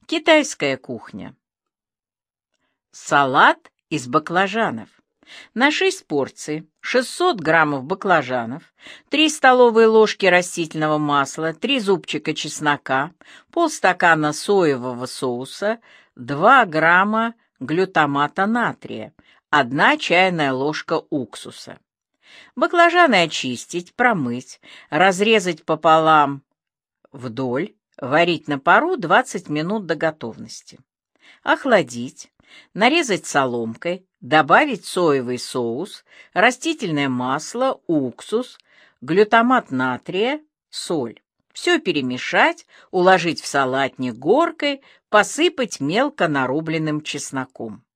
Китайская кухня. Салат из баклажанов. На 6 порций 600 граммов баклажанов, 3 столовые ложки растительного масла, 3 зубчика чеснока, полстакана соевого соуса, 2 грамма глютамата натрия, 1 чайная ложка уксуса. Баклажаны очистить, промыть, разрезать пополам вдоль, варить на пару 20 минут до готовности. Охладить, нарезать соломкой, добавить соевый соус, растительное масло, уксус, глютамат натрия, соль. Все перемешать, уложить в салатник горкой, посыпать мелко нарубленным чесноком.